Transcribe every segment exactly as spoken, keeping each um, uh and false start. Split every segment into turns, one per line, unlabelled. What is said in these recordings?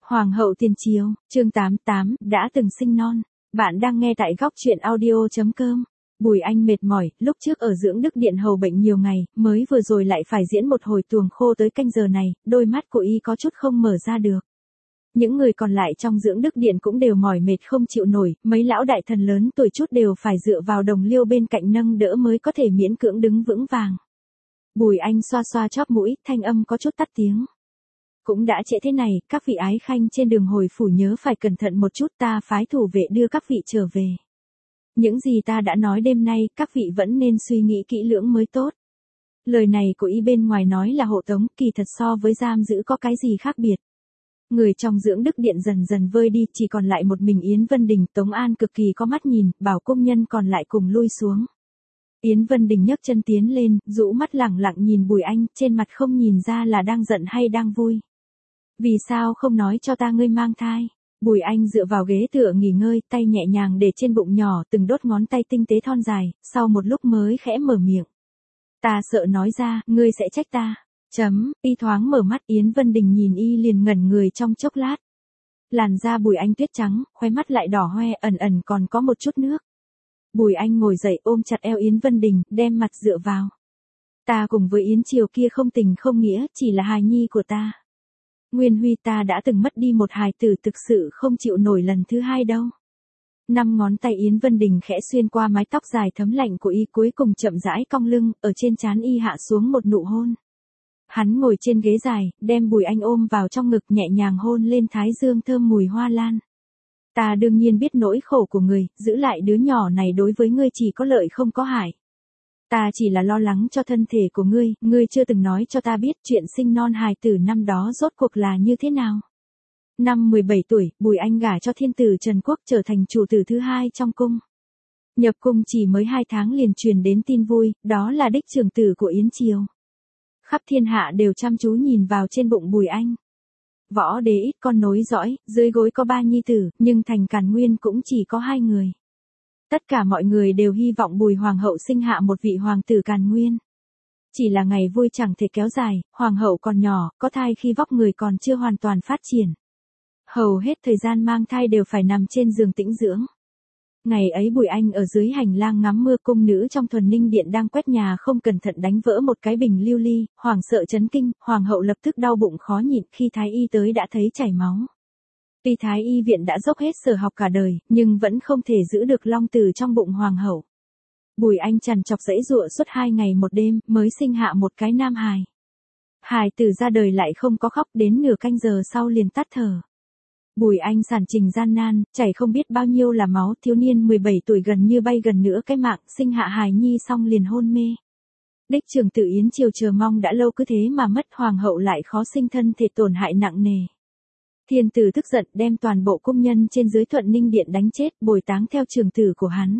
Hoàng hậu tiền triều, chương tám mươi tám, đã từng sinh non. Bạn đang nghe tại góc truyện audio.com. Bùi Anh mệt mỏi, lúc trước ở dưỡng đức điện hầu bệnh nhiều ngày, mới vừa rồi lại phải diễn một hồi tuồng khô tới canh giờ này, đôi mắt của y có chút không mở ra được. Những người còn lại trong dưỡng đức điện cũng đều mỏi mệt không chịu nổi, mấy lão đại thần lớn tuổi chút đều phải dựa vào đồng liêu bên cạnh nâng đỡ mới có thể miễn cưỡng đứng vững vàng. Bùi Anh xoa xoa chóp mũi, thanh âm có chút tắt tiếng. Cũng đã trễ thế này, các vị ái khanh trên đường hồi phủ nhớ phải cẩn thận một chút, ta phái thủ vệ đưa các vị trở về. Những gì ta đã nói đêm nay, các vị vẫn nên suy nghĩ kỹ lưỡng mới tốt. Lời này của y bên ngoài nói là hộ tống, kỳ thật so với giam giữ có cái gì khác biệt. Người trong dưỡng đức điện dần dần vơi đi, chỉ còn lại một mình Yến Vân Đình. Tống An cực kỳ có mắt nhìn, bảo công nhân còn lại cùng lui xuống. Yến Vân Đình nhấc chân tiến lên, rũ mắt lẳng lặng nhìn Bùi Anh, trên mặt không nhìn ra là đang giận hay đang vui. Vì sao không nói cho ta ngươi mang thai? Bùi Anh dựa vào ghế tựa nghỉ ngơi, tay nhẹ nhàng để trên bụng nhỏ, từng đốt ngón tay tinh tế thon dài, sau một lúc mới khẽ mở miệng. Ta sợ nói ra, ngươi sẽ trách ta. Chấm, y thoáng mở mắt. Yến Vân Đình nhìn y liền ngẩn người trong chốc lát. Làn da Bùi Anh tuyết trắng, khóe mắt lại đỏ hoe, ẩn ẩn còn có một chút nước. Bùi Anh ngồi dậy ôm chặt eo Yến Vân Đình, đem mặt dựa vào. Ta cùng với Yến Triều kia không tình không nghĩa, chỉ là hài nhi của ta. Nguyên Huy, ta đã từng mất đi một hài tử, thực sự không chịu nổi lần thứ hai đâu. Năm ngón tay Yến Vân Đình khẽ xuyên qua mái tóc dài thấm lạnh của y, cuối cùng chậm rãi cong lưng, ở trên trán y hạ xuống một nụ hôn. Hắn ngồi trên ghế dài, đem Bùi Anh ôm vào trong ngực, nhẹ nhàng hôn lên thái dương thơm mùi hoa lan. Ta đương nhiên biết nỗi khổ của người, giữ lại đứa nhỏ này đối với ngươi chỉ có lợi không có hại. Ta chỉ là lo lắng cho thân thể của ngươi, ngươi chưa từng nói cho ta biết chuyện sinh non hài tử năm đó rốt cuộc là như thế nào. Năm mười bảy tuổi, Bùi Anh gả cho thiên tử Trần Quốc, trở thành chủ tử thứ hai trong cung. Nhập cung chỉ mới hai tháng liền truyền đến tin vui, đó là đích trưởng tử của Yến Triều. Khắp thiên hạ đều chăm chú nhìn vào trên bụng Bùi Anh. Võ đế ít con nối dõi, dưới gối có ba nhi tử, nhưng thành Càn Nguyên cũng chỉ có hai người. Tất cả mọi người đều hy vọng Bùi Hoàng hậu sinh hạ một vị hoàng tử Càn Nguyên. Chỉ là ngày vui chẳng thể kéo dài, Hoàng hậu còn nhỏ, có thai khi vóc người còn chưa hoàn toàn phát triển. Hầu hết thời gian mang thai đều phải nằm trên giường tĩnh dưỡng. Ngày ấy Bùi Anh ở dưới hành lang ngắm mưa, cung nữ trong Thuần Ninh điện đang quét nhà không cẩn thận đánh vỡ một cái bình lưu ly, hoàng sợ chấn kinh, hoàng hậu lập tức đau bụng khó nhịn, khi thái y tới đã thấy chảy máu. Tuy thái y viện đã dốc hết sở học cả đời, nhưng vẫn không thể giữ được long tử trong bụng hoàng hậu. Bùi Anh trằn trọc giãy giụa suốt hai ngày một đêm, mới sinh hạ một cái nam hài. Hài tử ra đời lại không có khóc, đến nửa canh giờ sau liền tắt thở. Bùi Anh sản trình gian nan, chảy không biết bao nhiêu là máu, thiếu niên mười bảy tuổi gần như bay gần nửa cái mạng, sinh hạ hài nhi xong liền hôn mê. Đích trưởng tử Yến Triều chờ mong đã lâu cứ thế mà mất, hoàng hậu lại khó sinh, thân thể tổn hại nặng nề. Thiên tử tức giận đem toàn bộ cung nhân trên dưới Thuận Ninh điện đánh chết, bồi táng theo trưởng tử của hắn.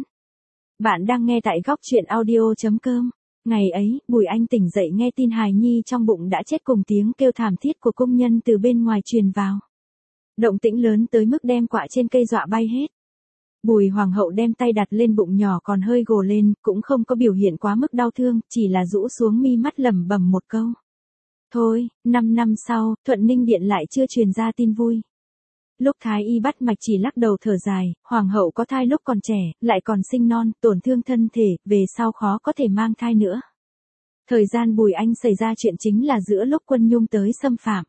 Bạn đang nghe tại góc truyện audio.com. Ngày ấy, Bùi Anh tỉnh dậy nghe tin hài nhi trong bụng đã chết, cùng tiếng kêu thảm thiết của cung nhân từ bên ngoài truyền vào. Động tĩnh lớn tới mức đem quạ trên cây dọa bay hết. Bùi Hoàng hậu đem tay đặt lên bụng nhỏ còn hơi gồ lên, cũng không có biểu hiện quá mức đau thương, chỉ là rũ xuống mi mắt lẩm bẩm một câu. Thôi, năm năm sau, Thuận Ninh điện lại chưa truyền ra tin vui. Lúc thái y bắt mạch chỉ lắc đầu thở dài, hoàng hậu có thai lúc còn trẻ, lại còn sinh non, tổn thương thân thể, về sau khó có thể mang thai nữa. Thời gian Bùi Anh xảy ra chuyện chính là giữa lúc quân Nhung tới xâm phạm.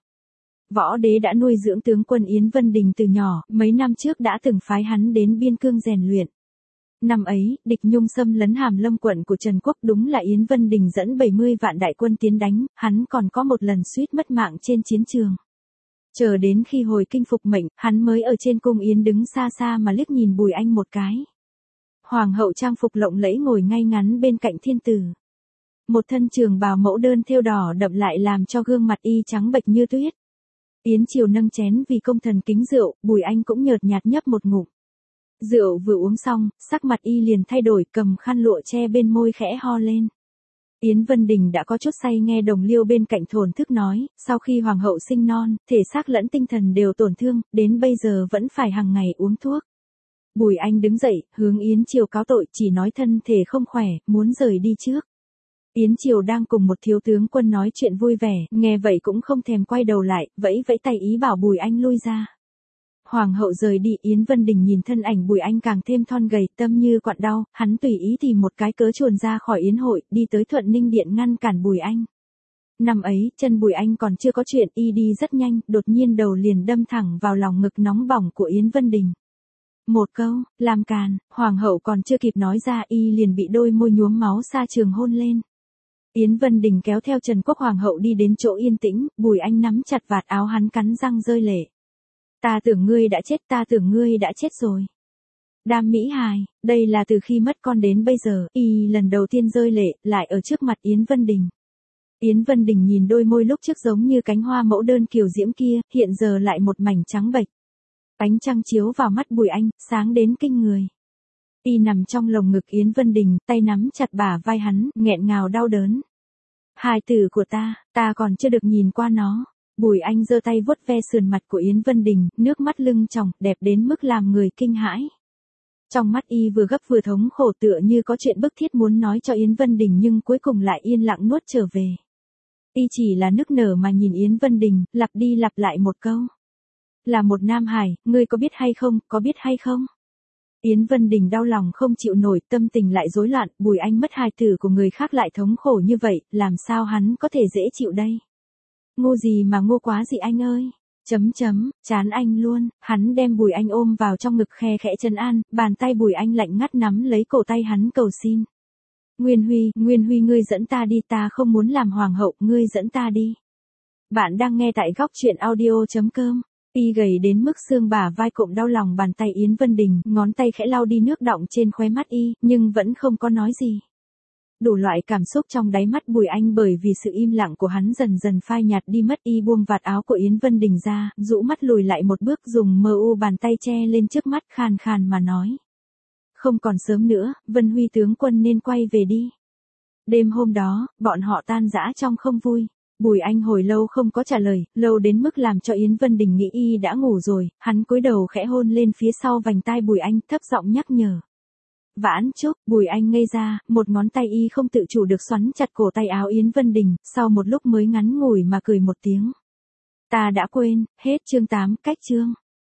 Võ đế đã nuôi dưỡng tướng quân Yến Vân Đình từ nhỏ, mấy năm trước đã từng phái hắn đến biên cương rèn luyện. Năm ấy, địch Nhung xâm lấn Hàm Lâm quận của Trần Quốc, đúng là Yến Vân Đình dẫn bảy mươi vạn đại quân tiến đánh, hắn còn có một lần suýt mất mạng trên chiến trường. Chờ đến khi hồi kinh phục mệnh, hắn mới ở trên cung Yến đứng xa xa mà liếc nhìn Bùi Anh một cái. Hoàng hậu trang phục lộng lẫy ngồi ngay ngắn bên cạnh thiên tử. Một thân trường bào mẫu đơn thêu đỏ đậm lại làm cho gương mặt y trắng bệch như tuyết. Yến Triều nâng chén vì công thần kính rượu, Bùi Anh cũng nhợt nhạt nhấp một ngụm. Rượu vừa uống xong, sắc mặt y liền thay đổi, cầm khăn lụa che bên môi khẽ ho lên. Yến Vân Đình đã có chút say nghe đồng liêu bên cạnh thổn thức nói, sau khi hoàng hậu sinh non, thể xác lẫn tinh thần đều tổn thương, đến bây giờ vẫn phải hàng ngày uống thuốc. Bùi Anh đứng dậy, hướng Yến Triều cáo tội, chỉ nói thân thể không khỏe, muốn rời đi trước. Yến Triều đang cùng một thiếu tướng quân nói chuyện vui vẻ, nghe vậy cũng không thèm quay đầu lại, vẫy vẫy tay ý bảo Bùi Anh lui ra. Hoàng hậu rời đi, Yến Vân Đình nhìn thân ảnh Bùi Anh càng thêm thon gầy, tâm như quặn đau, hắn tùy ý tìm một cái cớ chuồn ra khỏi yến hội, đi tới Thuận Ninh Điện ngăn cản Bùi Anh. Năm ấy, chân Bùi Anh còn chưa có chuyện, y đi rất nhanh, đột nhiên đầu liền đâm thẳng vào lòng ngực nóng bỏng của Yến Vân Đình. Một câu, làm càn, hoàng hậu còn chưa kịp nói ra, y liền bị đôi môi nhuốm máu xa trường hôn lên. Yến Vân Đình kéo theo Trần Quốc hoàng hậu đi đến chỗ yên tĩnh, Bùi Anh nắm chặt vạt áo hắn cắn răng rơi lệ. Ta tưởng ngươi đã chết, ta tưởng ngươi đã chết rồi. Đam Mỹ hài, đây là từ khi mất con đến bây giờ, y lần đầu tiên rơi lệ, lại ở trước mặt Yến Vân Đình. Yến Vân Đình nhìn đôi môi lúc trước giống như cánh hoa mẫu đơn kiều diễm kia, hiện giờ lại một mảnh trắng bệch. Ánh trăng chiếu vào mắt Bùi Anh, sáng đến kinh người. Y nằm trong lồng ngực Yến Vân Đình, tay nắm chặt bả vai hắn, nghẹn ngào đau đớn. Hài tử của ta, ta còn chưa được nhìn qua nó. Bùi Anh giơ tay vuốt ve sườn mặt của Yến Vân Đình, nước mắt lưng tròng, đẹp đến mức làm người kinh hãi. Trong mắt y vừa gấp vừa thống khổ, tựa như có chuyện bức thiết muốn nói cho Yến Vân Đình nhưng cuối cùng lại yên lặng nuốt trở về. Y chỉ là nức nở mà nhìn Yến Vân Đình, lặp đi lặp lại một câu. Là một nam hài, ngươi có biết hay không, có biết hay không? Yến Vân Đình đau lòng không chịu nổi, tâm tình lại rối loạn, Bùi Anh mất hài tử của người khác lại thống khổ như vậy, làm sao hắn có thể dễ chịu đây? Ngu gì mà ngu quá gì anh ơi? Chấm chấm, chán anh luôn, hắn đem Bùi Anh ôm vào trong ngực khe khẽ trấn an, bàn tay Bùi Anh lạnh ngắt nắm lấy cổ tay hắn cầu xin. Nguyên Huy, Nguyên Huy ngươi dẫn ta đi, ta không muốn làm hoàng hậu, ngươi dẫn ta đi. Bạn đang nghe tại góc truyện audio.com. Y gầy đến mức xương bả vai cộm đau lòng bàn tay Yến Vân Đình, ngón tay khẽ lau đi nước đọng trên khóe mắt y, nhưng vẫn không có nói gì. Đủ loại cảm xúc trong đáy mắt Bùi Anh bởi vì sự im lặng của hắn dần dần phai nhạt đi mất, y buông vạt áo của Yến Vân Đình ra, rũ mắt lùi lại một bước, dùng mờ u bàn tay che lên trước mắt, khàn khàn mà nói. Không còn sớm nữa, Vân Huy tướng quân nên quay về đi. Đêm hôm đó, bọn họ tan rã trong không vui. Bùi Anh hồi lâu không có trả lời, lâu đến mức làm cho Yến Vân Đình nghĩ y đã ngủ rồi, hắn cúi đầu khẽ hôn lên phía sau vành tai Bùi Anh, thấp giọng nhắc nhở. Vãn chúc, Bùi Anh ngây ra, một ngón tay y không tự chủ được xoắn chặt cổ tay áo Yến Vân Đình, sau một lúc mới ngắn ngủi mà cười một tiếng. Ta đã quên, hết chương tám, cách chương.